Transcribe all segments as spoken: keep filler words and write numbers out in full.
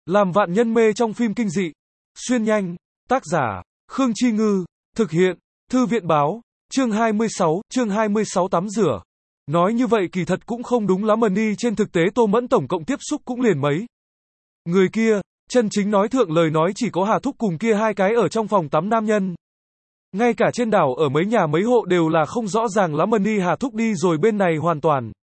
Làm vạn nhân mê trong phim kinh dị. Xuyên nhanh. Tác giả, Khương Chi Ngư. Thực hiện, Thư viện báo. Chương hai mươi sáu, chương hai mươi sáu tắm rửa. Nói như vậy kỳ thật cũng không đúng lắm mà đi, trên thực tế Tô Mẫn tổng cộng tiếp xúc cũng liền mấy người kia, chân chính nói thượng lời nói chỉ có Hà Thúc cùng kia hai cái ở trong phòng tắm nam nhân. Ngay cả trên đảo ở mấy nhà mấy hộ đều là không rõ ràng lắm mà đi, Hà Thúc đi rồi bên này hoàn toàn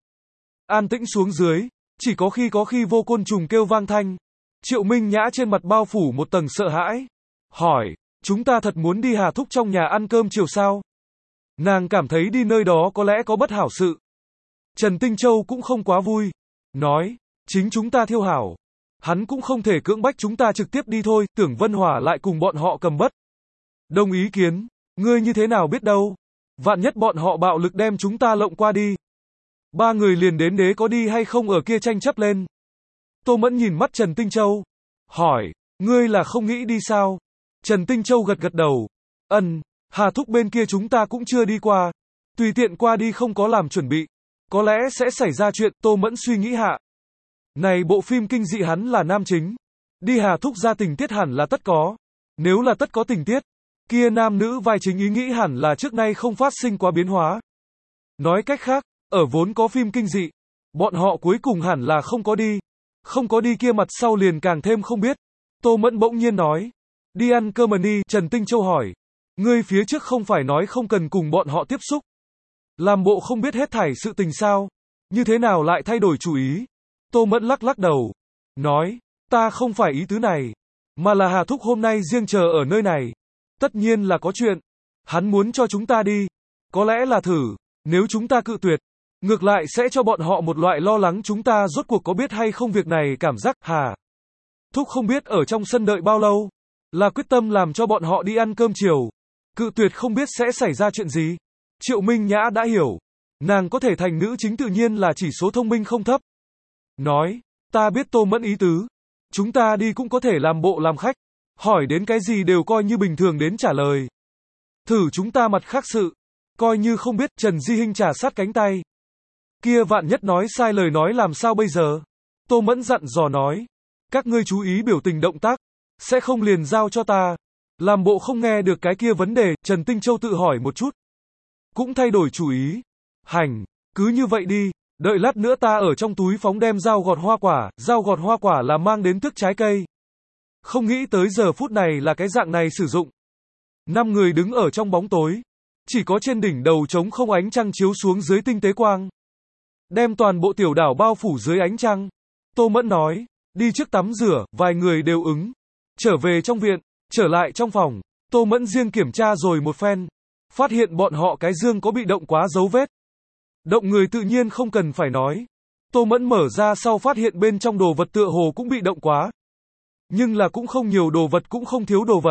an tĩnh xuống dưới, chỉ có khi có khi vô côn trùng kêu vang thanh. Triệu Minh Nhã trên mặt bao phủ một tầng sợ hãi, hỏi, chúng ta thật muốn đi Hà Thúc trong nhà ăn cơm chiều sao? Nàng cảm thấy đi nơi đó có lẽ có bất hảo sự. Trần Tinh Châu cũng không quá vui, nói, chính chúng ta thiêu hảo. Hắn cũng không thể cưỡng bách chúng ta trực tiếp đi thôi, Tưởng Vân Hỏa lại cùng bọn họ cầm bất đồng ý kiến, ngươi như thế nào biết đâu? Vạn nhất bọn họ bạo lực đem chúng ta lộng qua đi. Ba người liền đến đế có đi hay không ở kia tranh chấp lên. Tô Mẫn nhìn mắt Trần Tinh Châu, hỏi, ngươi là không nghĩ đi sao? Trần Tinh Châu gật gật đầu, ân, Hà Thúc bên kia chúng ta cũng chưa đi qua, tùy tiện qua đi không có làm chuẩn bị, có lẽ sẽ xảy ra chuyện. Tô Mẫn suy nghĩ hạ, này bộ phim kinh dị hắn là nam chính, đi Hà Thúc ra tình tiết hẳn là tất có, nếu là tất có tình tiết, kia nam nữ vai chính ý nghĩ hẳn là trước nay không phát sinh quá biến hóa. Nói cách khác, ở vốn có phim kinh dị, bọn họ cuối cùng hẳn là không có đi, không có đi kia mặt sau liền càng thêm không biết. Tô Mẫn bỗng nhiên nói, đi ăn cơm mà đi. Trần Tinh Châu hỏi, ngươi phía trước không phải nói không cần cùng bọn họ tiếp xúc, làm bộ không biết hết thảy sự tình sao, như thế nào lại thay đổi chủ ý? Tô Mẫn lắc lắc đầu, nói, ta không phải ý tứ này, mà là Hà Thúc hôm nay riêng chờ ở nơi này, tất nhiên là có chuyện, hắn muốn cho chúng ta đi, có lẽ là thử, nếu chúng ta cự tuyệt, ngược lại sẽ cho bọn họ một loại lo lắng chúng ta rốt cuộc có biết hay không việc này cảm giác. Hà Thúc không biết ở trong sân đợi bao lâu, là quyết tâm làm cho bọn họ đi ăn cơm chiều, cự tuyệt không biết sẽ xảy ra chuyện gì. Triệu Minh Nhã đã hiểu, nàng có thể thành nữ chính tự nhiên là chỉ số thông minh không thấp. Nói, ta biết Tô Mẫn ý tứ, chúng ta đi cũng có thể làm bộ làm khách, hỏi đến cái gì đều coi như bình thường đến trả lời. Thử chúng ta mặt khác sự, coi như không biết. Trần Di Hinh trà sát cánh tay. Kia vạn nhất nói sai lời nói làm sao bây giờ? Tô Mẫn dặn dò nói, các ngươi chú ý biểu tình động tác, sẽ không liền giao cho ta, làm bộ không nghe được cái kia vấn đề. Trần Tinh Châu tự hỏi một chút, cũng thay đổi chủ ý. Hành, cứ như vậy đi, đợi lát nữa ta ở trong túi phóng đem dao gọt hoa quả, dao gọt hoa quả là mang đến thức trái cây. Không nghĩ tới giờ phút này là cái dạng này sử dụng. Năm người đứng ở trong bóng tối, chỉ có trên đỉnh đầu trống không, ánh trăng chiếu xuống dưới tinh tế quang, đem toàn bộ tiểu đảo bao phủ dưới ánh trăng. Tô Mẫn nói, đi trước tắm rửa, vài người đều ứng. Trở về trong viện, trở lại trong phòng, Tô Mẫn riêng kiểm tra rồi một phen, phát hiện bọn họ cái giường có bị động quá dấu vết. Động người tự nhiên không cần phải nói. Tô Mẫn mở ra sau phát hiện bên trong đồ vật tựa hồ cũng bị động quá. Nhưng là cũng không nhiều đồ vật cũng không thiếu đồ vật.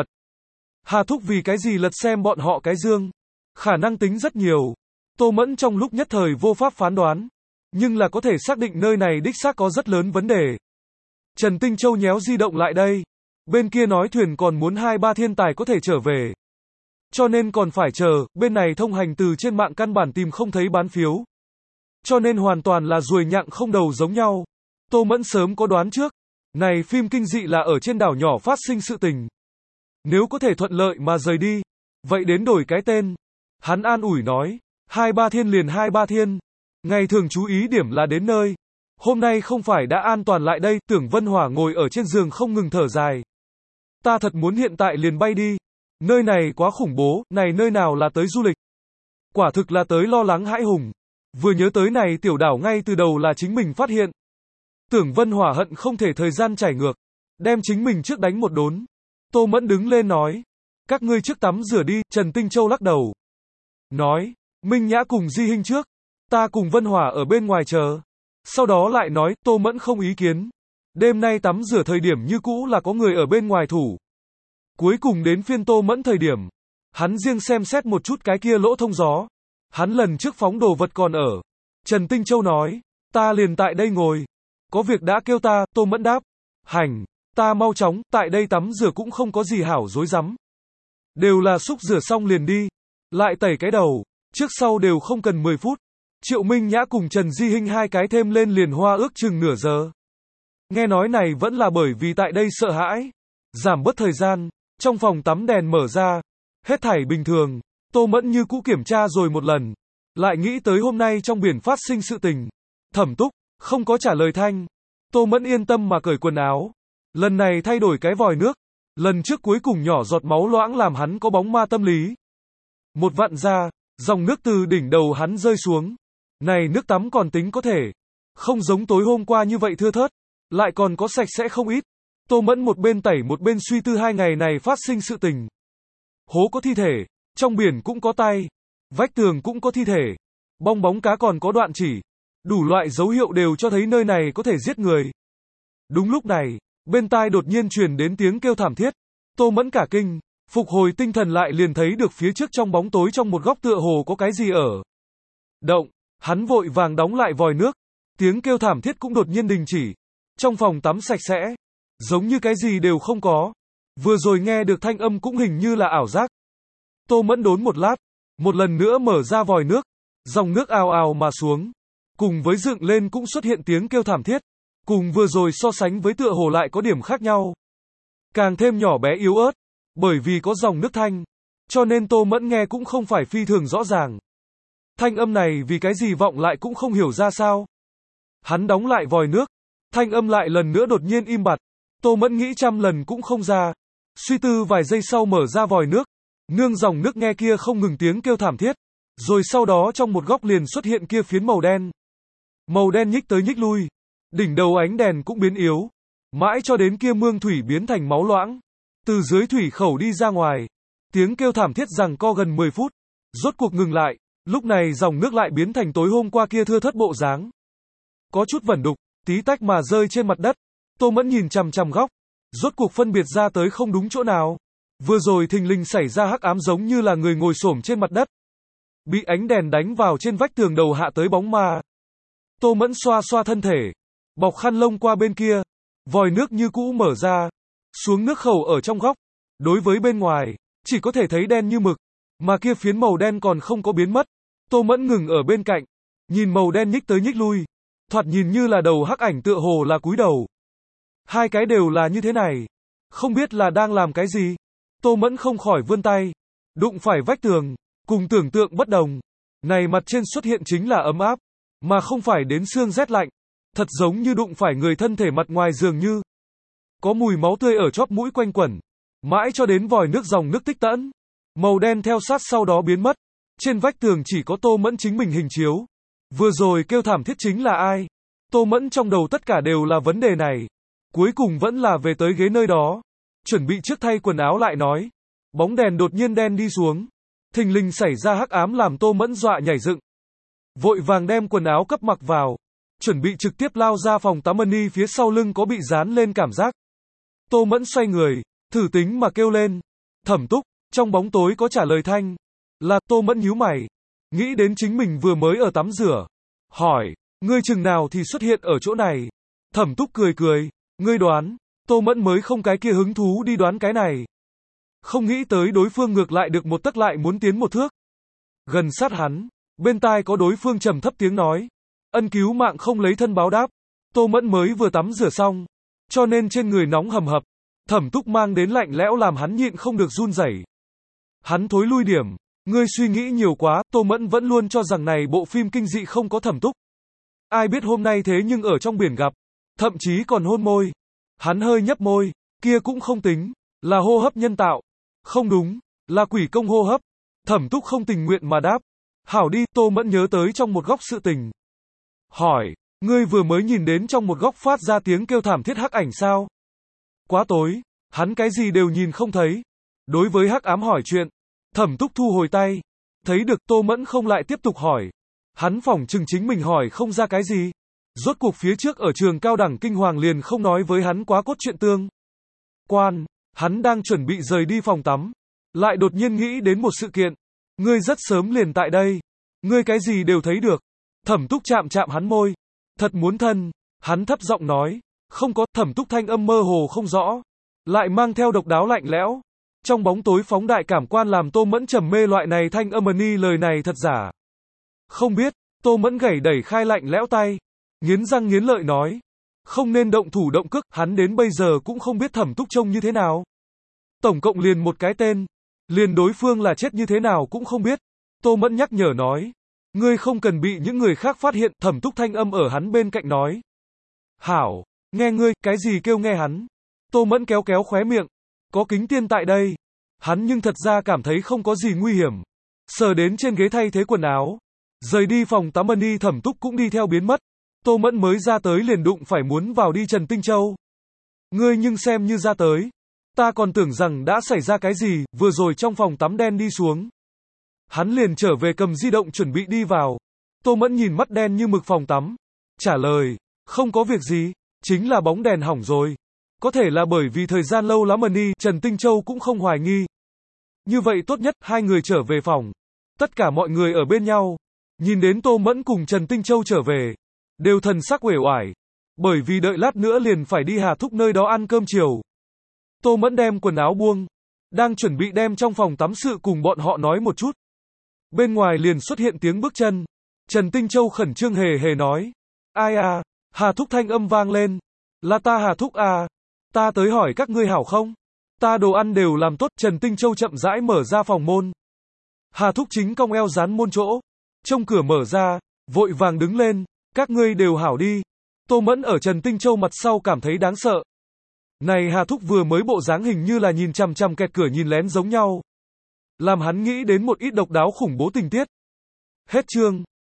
Hà Thúc vì cái gì lật xem bọn họ cái giường? Khả năng tính rất nhiều. Tô Mẫn trong lúc nhất thời vô pháp phán đoán. Nhưng là có thể xác định nơi này đích xác có rất lớn vấn đề. Trần Tinh Châu nhéo di động lại đây. Bên kia nói thuyền còn muốn hai ba thiên tài có thể trở về. Cho nên còn phải chờ, bên này thông hành từ trên mạng căn bản tìm không thấy bán phiếu. Cho nên hoàn toàn là ruồi nhặng không đầu giống nhau. Tô Mẫn sớm có đoán trước. Này phim kinh dị là ở trên đảo nhỏ phát sinh sự tình. Nếu có thể thuận lợi mà rời đi, vậy đến đổi cái tên. Hắn an ủi nói, hai ba thiên liền hai ba thiên. Ngày thường chú ý điểm là đến nơi. Hôm nay không phải đã an toàn lại đây. Tưởng Vân Hỏa ngồi ở trên giường không ngừng thở dài. Ta thật muốn hiện tại liền bay đi. Nơi này quá khủng bố, này nơi nào là tới du lịch. Quả thực là tới lo lắng hãi hùng. Vừa nhớ tới này tiểu đảo ngay từ đầu là chính mình phát hiện. Tưởng Vân Hỏa hận không thể thời gian chảy ngược, đem chính mình trước đánh một đốn. Tô Mẫn đứng lên nói, các ngươi trước tắm rửa đi. Trần Tinh Châu lắc đầu, nói, Minh Nhã cùng Di Hinh trước, ta cùng Vân Hỏa ở bên ngoài chờ. Sau đó lại nói, Tô Mẫn không ý kiến. Đêm nay tắm rửa thời điểm như cũ là có người ở bên ngoài thủ. Cuối cùng đến phiên Tô Mẫn thời điểm, hắn riêng xem xét một chút cái kia lỗ thông gió. Hắn lần trước phóng đồ vật còn ở. Trần Tinh Châu nói, ta liền tại đây ngồi. Có việc đã kêu ta. Tô Mẫn đáp, hành, ta mau chóng, tại đây tắm rửa cũng không có gì hảo dối rắm. Đều là xúc rửa xong liền đi. Lại tẩy cái đầu, trước sau đều không cần mười phút. Triệu Minh Nhã cùng Trần Di Hinh hai cái thêm lên liền hoa ước chừng nửa giờ. Nghe nói này vẫn là bởi vì tại đây sợ hãi. Giảm bớt thời gian, trong phòng tắm đèn mở ra, hết thảy bình thường, Tô Mẫn như cũ kiểm tra rồi một lần. Lại nghĩ tới hôm nay trong biển phát sinh sự tình. Thẩm Túc, không có trả lời thanh. Tô Mẫn yên tâm mà cởi quần áo. Lần này thay đổi cái vòi nước. Lần trước cuối cùng nhỏ giọt máu loãng làm hắn có bóng ma tâm lý. Một vặn ra, dòng nước từ đỉnh đầu hắn rơi xuống. Này nước tắm còn tính có thể. Không giống tối hôm qua như vậy thưa thớt. Lại còn có sạch sẽ không ít. Tô Mẫn một bên tẩy một bên suy tư hai ngày này phát sinh sự tình. Hố có thi thể, trong biển cũng có tay, vách tường cũng có thi thể, bong bóng cá còn có đoạn chỉ. Đủ loại dấu hiệu đều cho thấy nơi này có thể giết người. Đúng lúc này, bên tai đột nhiên truyền đến tiếng kêu thảm thiết. Tô Mẫn cả kinh, phục hồi tinh thần lại liền thấy được phía trước trong bóng tối trong một góc tựa hồ có cái gì ở động. Hắn vội vàng đóng lại vòi nước. Tiếng kêu thảm thiết cũng đột nhiên đình chỉ. Trong phòng tắm sạch sẽ, giống như cái gì đều không có. Vừa rồi nghe được thanh âm cũng hình như là ảo giác. Tô Mẫn đốn một lát, một lần nữa mở ra vòi nước, dòng nước ào ào mà xuống. Cùng với dựng lên cũng xuất hiện tiếng kêu thảm thiết. Cùng vừa rồi so sánh với tựa hồ lại có điểm khác nhau. Càng thêm nhỏ bé yếu ớt, bởi vì có dòng nước thanh, cho nên Tô Mẫn nghe cũng không phải phi thường rõ ràng. Thanh âm này vì cái gì vọng lại cũng không hiểu ra sao. Hắn đóng lại vòi nước, thanh âm lại lần nữa đột nhiên im bặt. Tô Mẫn nghĩ trăm lần cũng không ra. Suy tư vài giây sau mở ra vòi nước, nương dòng nước nghe kia không ngừng tiếng kêu thảm thiết. Rồi sau đó trong một góc liền xuất hiện kia phiến màu đen. Màu đen nhích tới nhích lui. Đỉnh đầu ánh đèn cũng biến yếu. Mãi cho đến kia mương thủy biến thành máu loãng. Từ dưới thủy khẩu đi ra ngoài. Tiếng kêu thảm thiết giằng co gần mười phút. Rốt cuộc ngừng lại. Lúc này dòng nước lại biến thành tối hôm qua kia thưa thớt bộ dáng. Có chút vẩn đục, tí tách mà rơi trên mặt đất. Tô Mẫn nhìn chằm chằm góc. Rốt cuộc phân biệt ra tới không đúng chỗ nào. Vừa rồi thình lình xảy ra hắc ám giống như là người ngồi xổm trên mặt đất. Bị ánh đèn đánh vào trên vách tường đầu hạ tới bóng ma. Tô Mẫn xoa xoa thân thể. Bọc khăn lông qua bên kia. Vòi nước như cũ mở ra. Xuống nước khẩu ở trong góc. Đối với bên ngoài, chỉ có thể thấy đen như mực. Mà kia phiến màu đen còn không có biến mất. Tô Mẫn ngừng ở bên cạnh. Nhìn màu đen nhích tới nhích lui. Thoạt nhìn như là đầu hắc ảnh tựa hồ là cúi đầu. Hai cái đều là như thế này. Không biết là đang làm cái gì. Tô Mẫn không khỏi vươn tay. Đụng phải vách tường. Cùng tưởng tượng bất đồng. Này mặt trên xuất hiện chính là ấm áp. Mà không phải đến xương rét lạnh. Thật giống như đụng phải người thân thể mặt ngoài dường như. Có mùi máu tươi ở chóp mũi quanh quẩn. Mãi cho đến vòi nước dòng nước tích tẫn. Màu đen theo sát sau đó biến mất. Trên vách tường chỉ có Tô Mẫn chính mình hình chiếu. Vừa rồi kêu thảm thiết chính là ai? Tô Mẫn trong đầu tất cả đều là vấn đề này. Cuối cùng vẫn là về tới ghế nơi đó. Chuẩn bị trước thay quần áo lại nói. Bóng đèn đột nhiên đen đi xuống. Thình lình xảy ra hắc ám làm Tô Mẫn dọa nhảy dựng. Vội vàng đem quần áo cấp mặc vào. Chuẩn bị trực tiếp lao ra phòng tắm ni phía sau lưng có bị dán lên cảm giác. Tô Mẫn xoay người, thử tính mà kêu lên. Thẩm Túc, trong bóng tối có trả lời thanh. Là Tô Mẫn nhíu mày. Nghĩ đến chính mình vừa mới ở tắm rửa. Hỏi, ngươi chừng nào thì xuất hiện ở chỗ này. Thẩm Túc cười cười, ngươi đoán. Tô Mẫn mới không cái kia hứng thú đi đoán cái này. Không nghĩ tới đối phương ngược lại được một tấc lại muốn tiến một thước. Gần sát hắn, bên tai có đối phương trầm thấp tiếng nói. Ân cứu mạng không lấy thân báo đáp. Tô Mẫn mới vừa tắm rửa xong. Cho nên trên người nóng hầm hập. Thẩm Túc mang đến lạnh lẽo làm hắn nhịn không được run rẩy. Hắn thối lui điểm. Ngươi suy nghĩ nhiều quá. Tô Mẫn vẫn luôn cho rằng này bộ phim kinh dị không có Thẩm Túc. Ai biết hôm nay thế nhưng ở trong biển gặp. Thậm chí còn hôn môi. Hắn hơi nhấp môi. Kia cũng không tính. Là hô hấp nhân tạo. Không đúng. Là quỷ công hô hấp. Thẩm Túc không tình nguyện mà đáp. Hảo đi. Tô Mẫn nhớ tới trong một góc sự tình. Hỏi. Ngươi vừa mới nhìn đến trong một góc phát ra tiếng kêu thảm thiết hắc ảnh sao? Quá tối. Hắn cái gì đều nhìn không thấy. Đối với hắc ám hỏi chuyện. Thẩm Túc thu hồi tay. Thấy được Tô Mẫn không lại tiếp tục hỏi. Hắn phỏng chừng chính mình hỏi không ra cái gì. Rốt cuộc phía trước ở trường cao đẳng kinh hoàng liền không nói với hắn quá cốt truyện tương. Quan. Hắn đang chuẩn bị rời đi phòng tắm. Lại đột nhiên nghĩ đến một sự kiện. Ngươi rất sớm liền tại đây. Ngươi cái gì đều thấy được. Thẩm Túc chạm chạm hắn môi. Thật muốn thân. Hắn thấp giọng nói. Không có. Thẩm Túc thanh âm mơ hồ không rõ. Lại mang theo độc đáo lạnh lẽo. Trong bóng tối phóng đại cảm quan làm Tô Mẫn trầm mê loại này thanh âm ni lời này thật giả. Không biết. Tô Mẫn gẩy đẩy khai lạnh lẽo tay. Nghiến răng nghiến lợi nói. Không nên động thủ động cước, hắn đến bây giờ cũng không biết Thẩm Túc trông như thế nào. Tổng cộng liền một cái tên. Liền đối phương là chết như thế nào cũng không biết. Tô Mẫn nhắc nhở nói. Ngươi không cần bị những người khác phát hiện, Thẩm Túc thanh âm ở hắn bên cạnh nói. Hảo, nghe ngươi, cái gì kêu nghe hắn. Tô Mẫn kéo kéo khóe miệng. Có kính tiên tại đây. Hắn nhưng thật ra cảm thấy không có gì nguy hiểm. Sờ đến trên ghế thay thế quần áo. Rời đi phòng tắm ân đi Thẩm Túc cũng đi theo biến mất. Tô Mẫn mới ra tới liền đụng phải muốn vào đi Trần Tinh Châu. Ngươi nhưng xem như ra tới. Ta còn tưởng rằng đã xảy ra cái gì, vừa rồi trong phòng tắm đen đi xuống. Hắn liền trở về cầm di động chuẩn bị đi vào. Tô Mẫn nhìn mắt đen như mực phòng tắm. Trả lời, không có việc gì, chính là bóng đèn hỏng rồi. Có thể là bởi vì thời gian lâu lắm ân đi, Trần Tinh Châu cũng không hoài nghi. Như vậy tốt nhất, hai người trở về phòng. Tất cả mọi người ở bên nhau. Nhìn đến Tô Mẫn cùng Trần Tinh Châu trở về. Đều thần sắc uể oải. Bởi vì đợi lát nữa liền phải đi Hà Thúc nơi đó ăn cơm chiều. Tô Mẫn đem quần áo buông. Đang chuẩn bị đem trong phòng tắm sự cùng bọn họ nói một chút. Bên ngoài liền xuất hiện tiếng bước chân. Trần Tinh Châu khẩn trương hề hề nói. Ai à, Hà Thúc thanh âm vang lên. Là ta Hà Thúc à. Ta tới hỏi các ngươi hảo không? Ta đồ ăn đều làm tốt. Trần Tinh Châu chậm rãi mở ra phòng môn. Hà Thúc chính cong eo dán môn chỗ. Trông cửa mở ra, vội vàng đứng lên. Các ngươi đều hảo đi. Tô Mẫn ở Trần Tinh Châu mặt sau cảm thấy đáng sợ. Này Hà Thúc vừa mới bộ dáng hình như là nhìn chằm chằm kẹt cửa nhìn lén giống nhau. Làm hắn nghĩ đến một ít độc đáo khủng bố tình tiết. Hết chương.